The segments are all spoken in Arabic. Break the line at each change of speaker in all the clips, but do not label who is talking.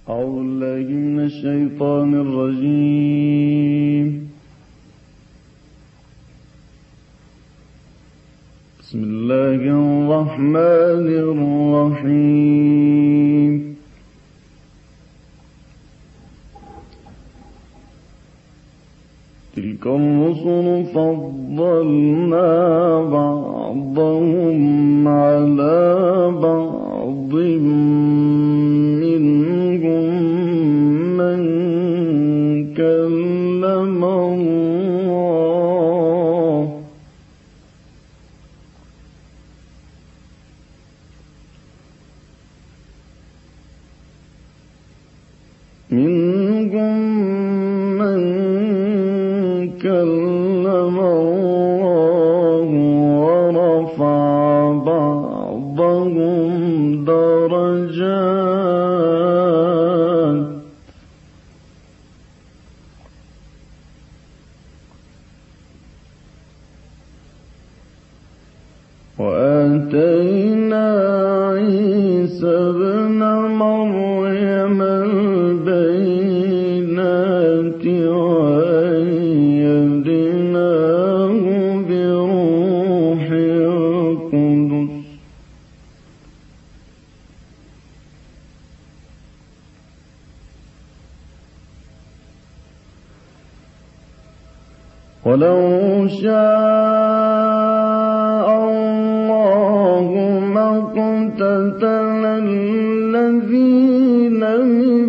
أعوذ بالله من الشيطان الرجيم. بسم الله الرحمن الرحيم. تلك الرسل فضلنا بعضهم على بعض، منهم من كلم الله، منهم من كلم الله ورفع بعضهم درجات، وآتينا عيسى ابن مريم البينات وأيدناه بروح القدس، ولو شاء الله ما اقتتل الذين من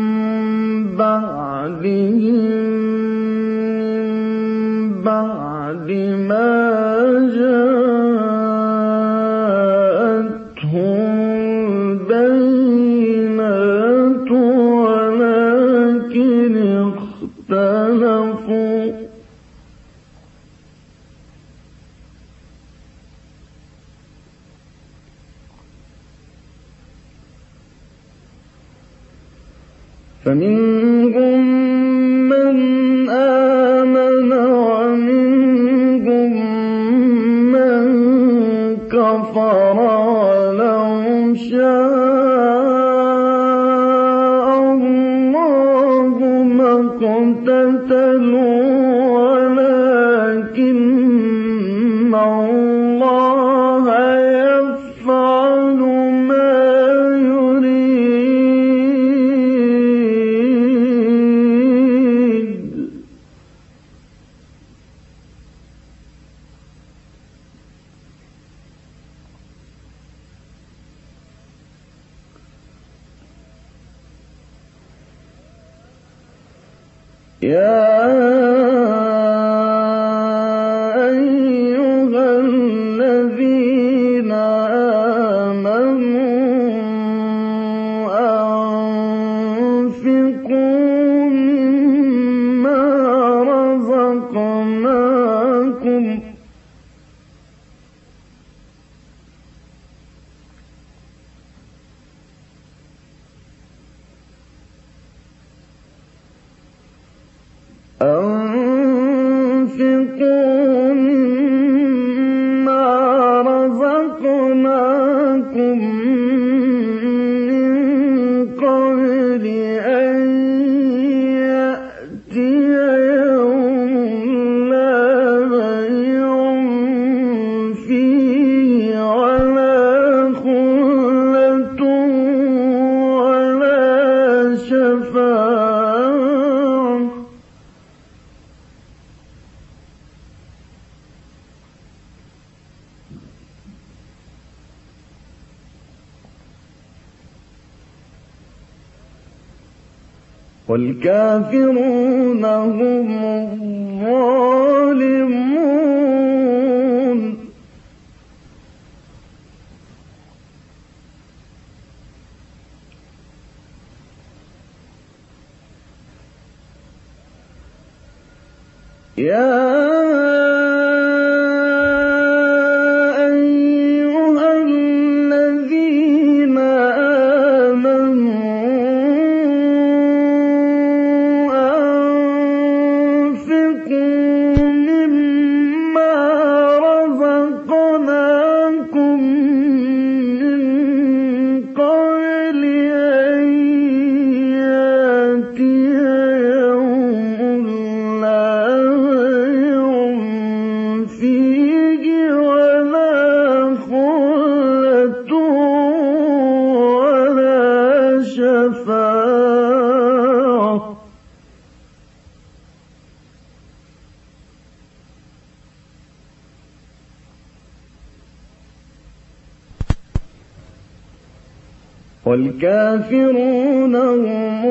بعد ما جاءتهم البينات، ولكن اختلفوا، فمنهم من آمن ومنهم من كفر، ولو شاء الله ما اقتتلوا ولكن الله يفعل ما يريد. يا أيها الذين آمنوا أنفقوا مما رزقناكم من قبل أن يأتي يوم لا بيع فيه ولا خلة ولا شفاعة، والكافرون هم الظالمون. يا والكافرون هم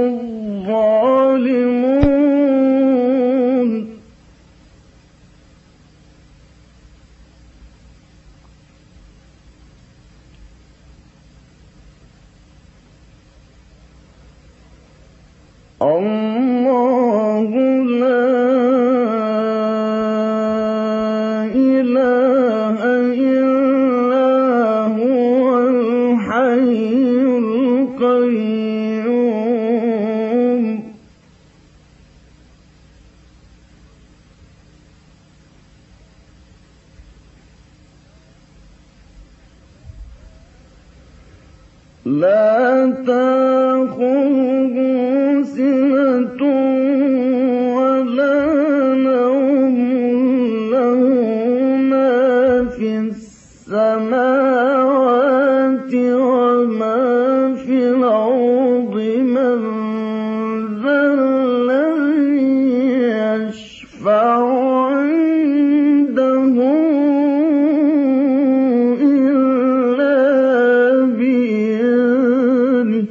الظالمون. الله لا إله إلا هو الحي القيوم. لا تأخذه سنة ولا نوم، له ما في السماوات وما في الأرض. من ذا الذي يشفع عنده إلا بإذنه.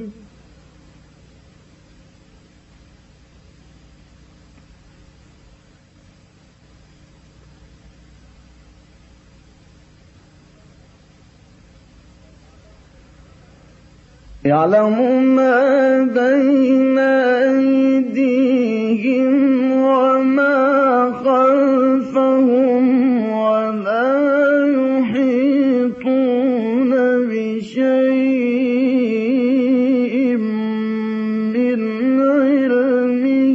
يعلم ما بين أيديهم وما خلفهم ولا يحيطون بشيء من علمه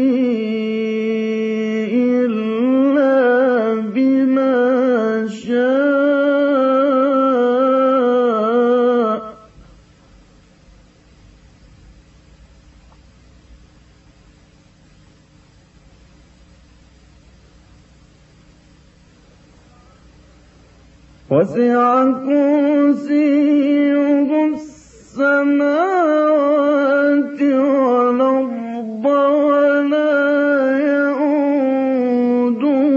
إلا بما شاء. وسع كرسيه السماوات والأرض ولا يئوده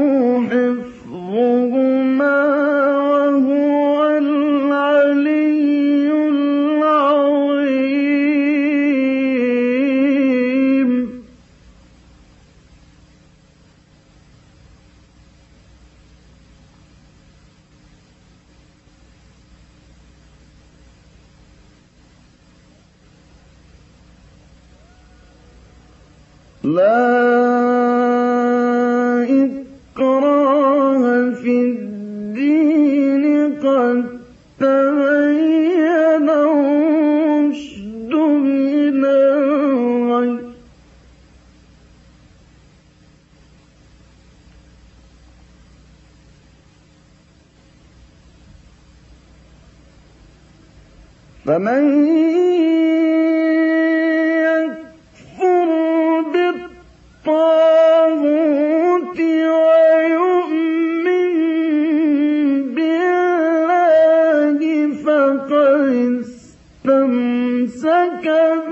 حفظهما وهو العلي العظيم. لا إكراه في الدين، قد تبين الرشد من الغي. فمن الطاغوت ويؤمن بالله فقد استمسك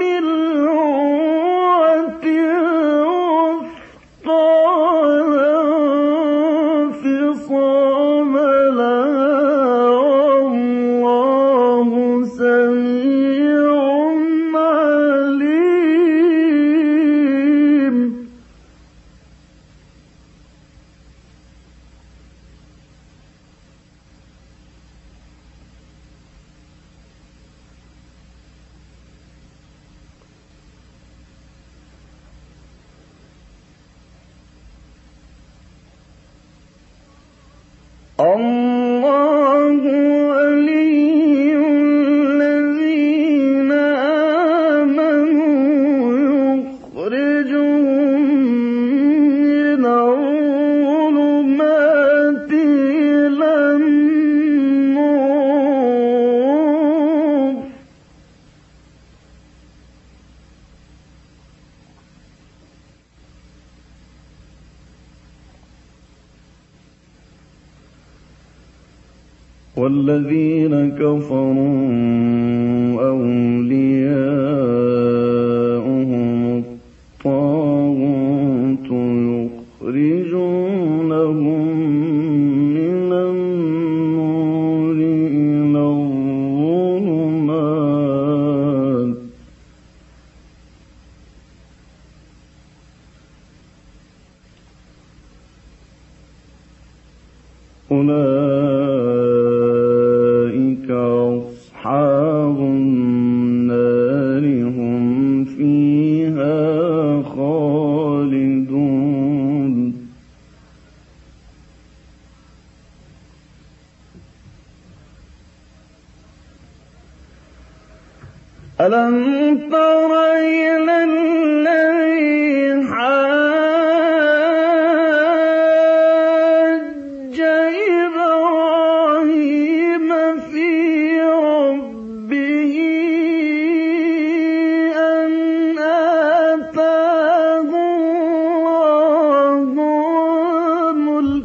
بالعروة الوثقى لا انفصام لها، والله سميع عليم. الله ولي الذين آمنوا يخرجهم من الظلمات إلى النور. والذين كفروا أولياؤهم الطاغوت يخرجونهم من النور إلى الظلمات ألم تر إلى الذي حاج إبراهيم في ربه أن آتاه الله الملك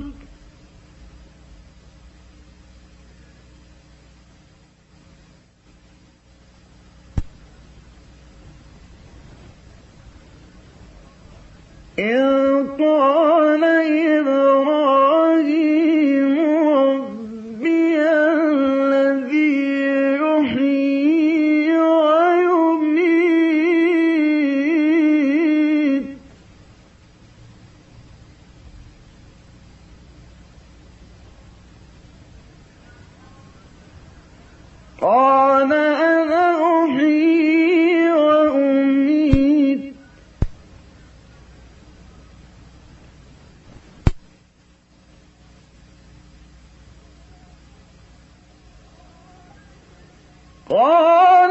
إذ قال إبراهيم ربي الذي يحيي ويميت قال أنا أحيي وأميت قال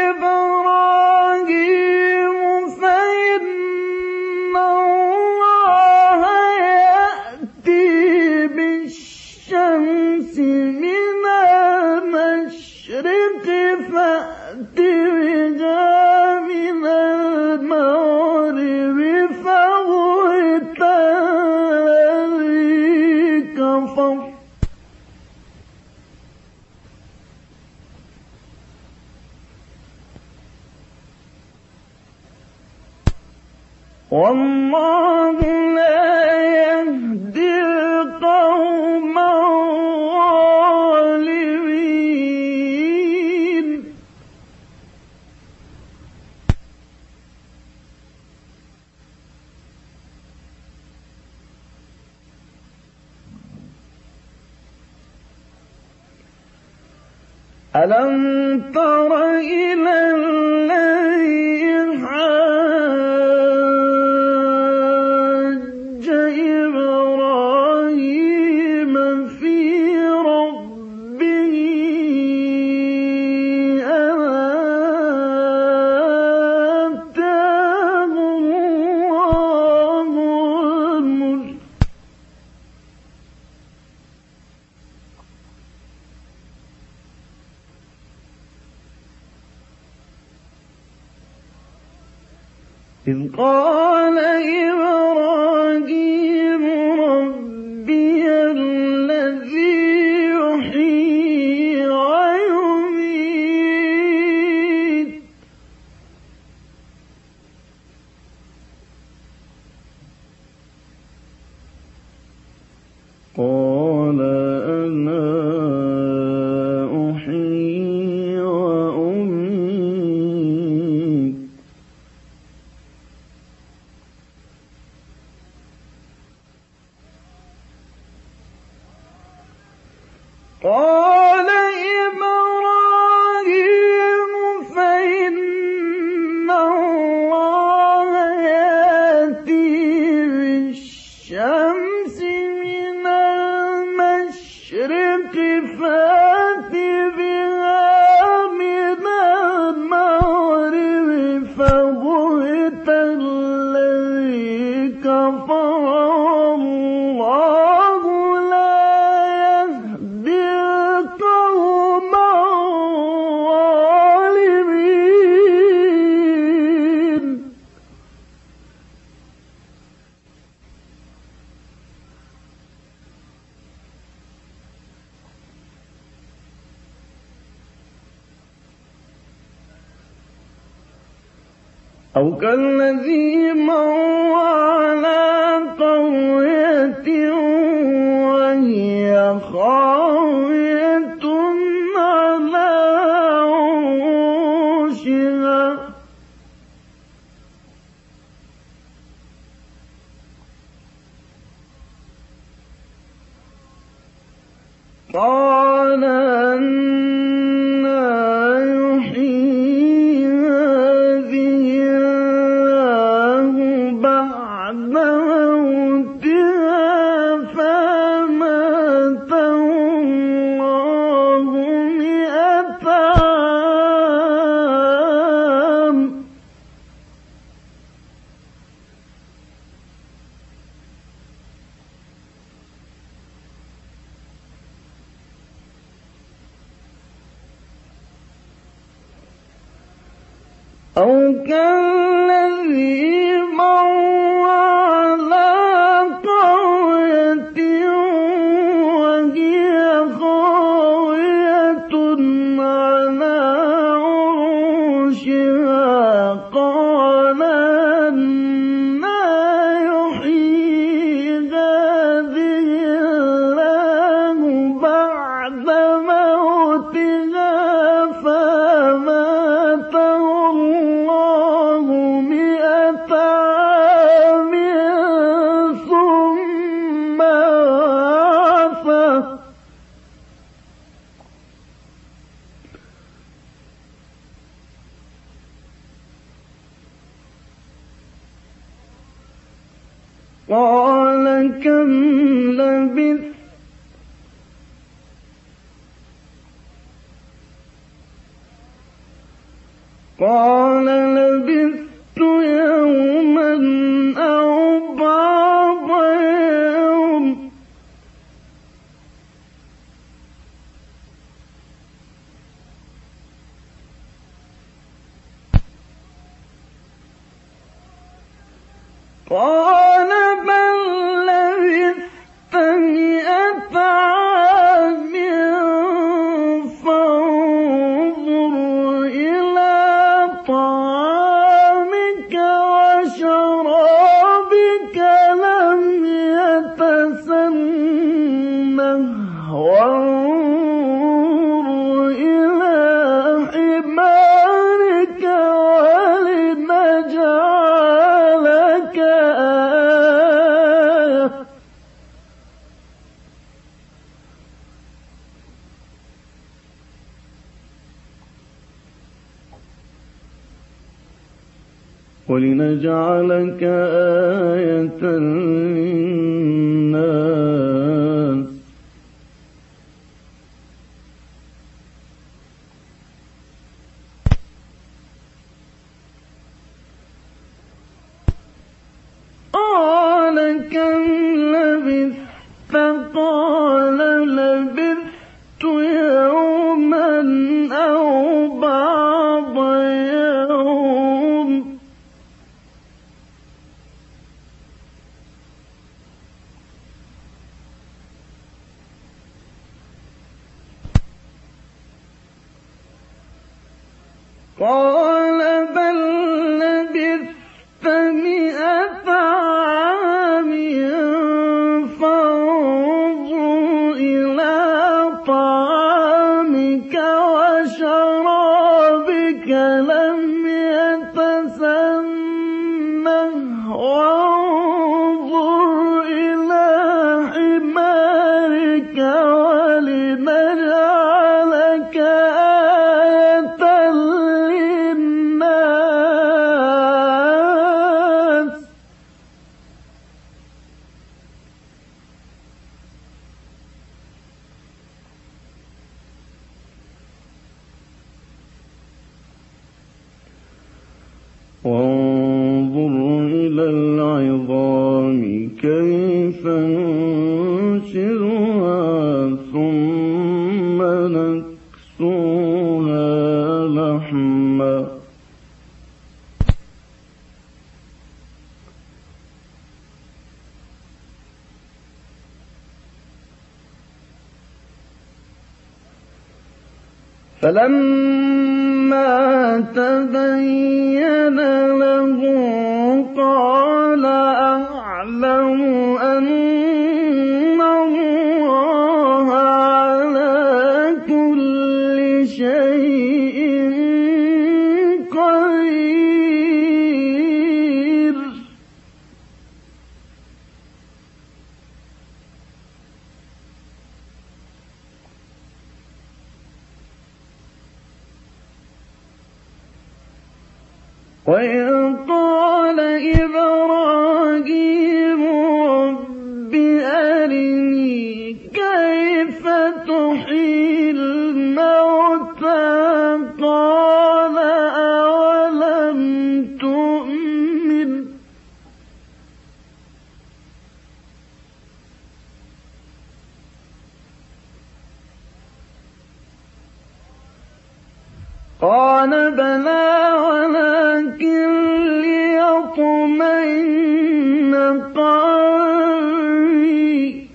إبراهيم فإن الله يأتي بالشمس من المشرق فأت بها من المغرب فبهت الذي كفر والله لا يهدي القوم الظالمين ألم تر إلى الذي حاج إبراهيم في ربه أن آتاه الله الملك إذ قال إبراهيم ربي الذي يحيي ويميت قال أنا أحيي وأميت قال إبراهيم فإن الله يأتي بالشمس من المشرق فأت بها من المغرب فبهت الذي كفر والله لا يهدي القوم الظالمين أو كالذي مر على قرية وهي خاوية على عروشها قال أنى يحيي هذه الله بعد موتها فأماته الله 100 أو كالذي مر على قرية وهي خاوية على عروشها قال أنى يحيي هذه الله بعد موتها فأماته الله 100 عام ثم بعثه قال كم لبثت قال لبثت يوما أو بعض يوم قال بل لبثت 100 عام فانظر إلى طعامك وشرابك لم يتسنه وانظر إلى حمارك ولنجعلك آية للناس قال كم لبثت قال لبثت يوما أو بعض يوم قال بل لبثت 100 عام فانظر إلى طعامك وشرابك لم يتسنه وانظر إلى حمارك ولنجعلك آية للناس وانظر إلى العظام كيف ننشرها ثم نكسوها لحما فلما تبين له قال أعلم أن الله على كل شيء قدير وإذ قال إبراهيم رب أرني كيف تحيي الموتى قال أولم تؤمن قال بلى ولكن قاري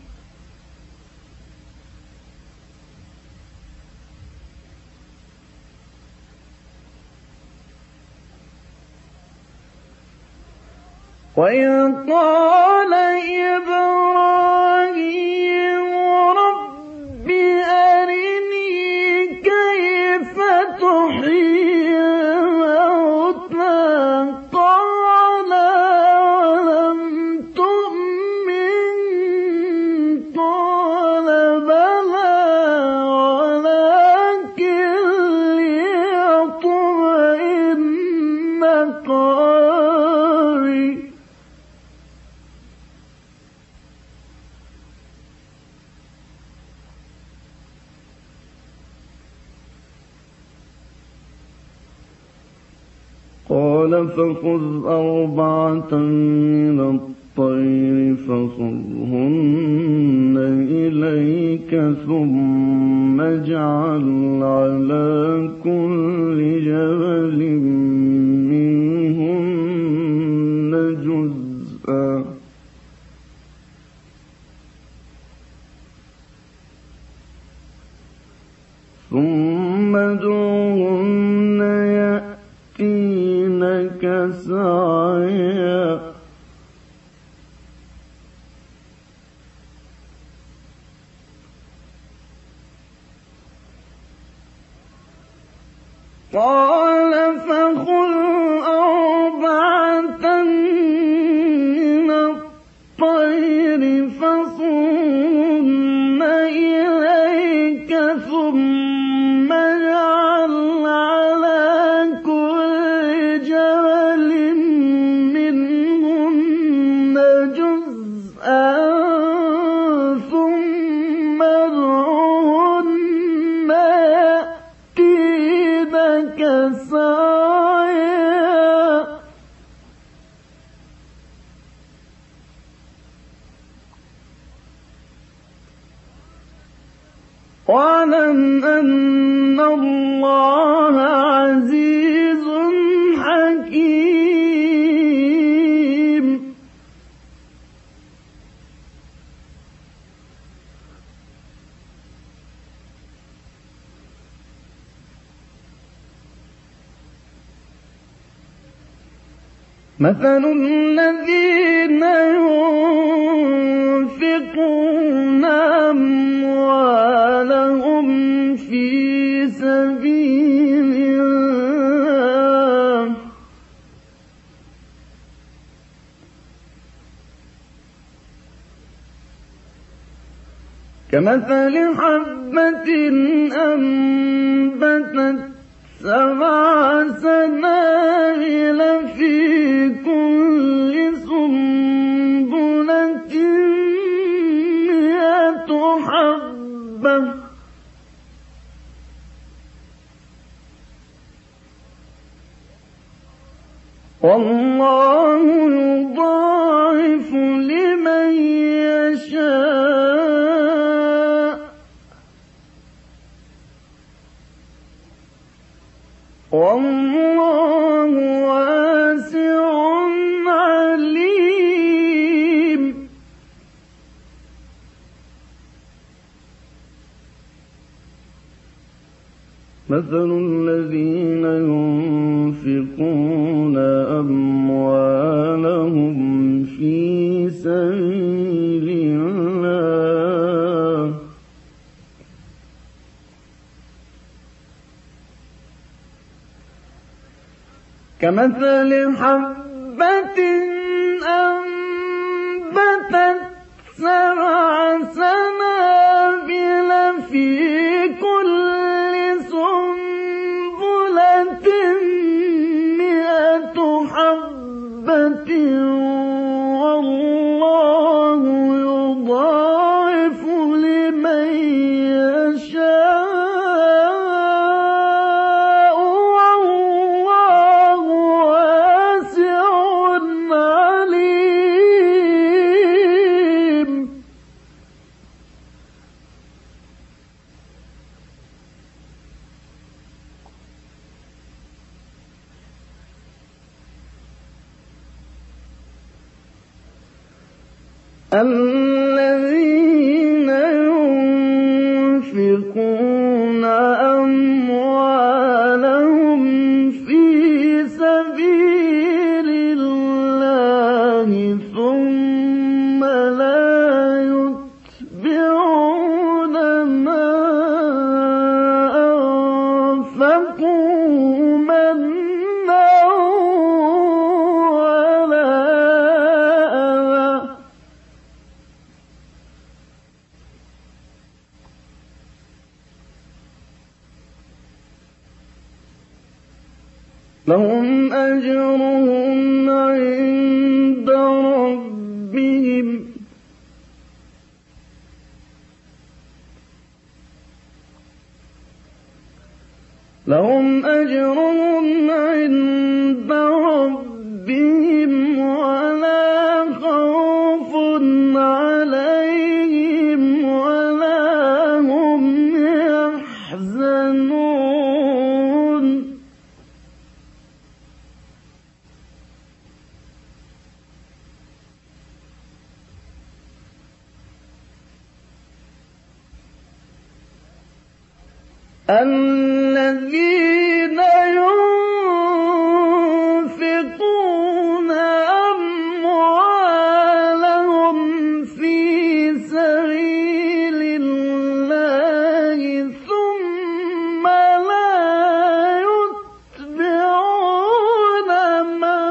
وإذ قال إبراهيم رب أرني كيف تحيي الموتى قال أولم تؤمن قال بلى ولكن ليطمئن قلبي قال فخذ أربعة من الطير فصرهن إليك ثم اجعل على كل جبل منهن جزءا ثم ادعهن يأتينك سعيا قال فخذ أربعة من الطير فصرهن إليك ثم اجعل على كل جبل منهن جزءا ثم ادعهن يأتينك سعيا واعلم أن الله عزيز حكيم مثل الذين ينفقون أموالهم في سبيل الله كمثل حبة أنبتت 7 سنابل في كل سنبلة 100 حبة والله يضاعف لمن يشاء والله واسع عليم مثل الذين ينفقون أموالهم في سبيل الله كمثل حبة أنبتت 7 سنابل في كل سنبلة 100 حبة والله يضاعف لمن يشاء والله واسع عليم الذين ينفقون أموالهم في سبيل الله ثم لا يتبعون ما أنفقوا منا ولا أذى لهم أجرهم عند ربهم ولا خوف عليهم ولا هم يحزنون الذين ينفقون أموالهم في سبيل الله ثم لا يتبعون ما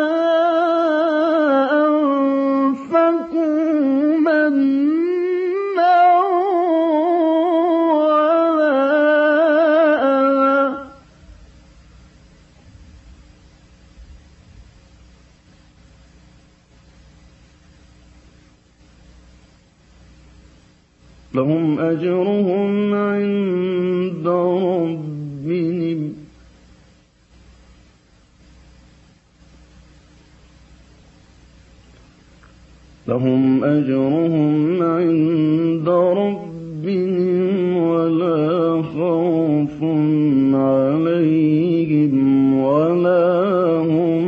أنفقوا منا لهم أجرهم عند ربهم ولا خوف عليهم ولا هم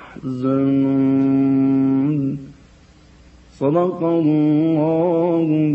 يحزنون. صدق الله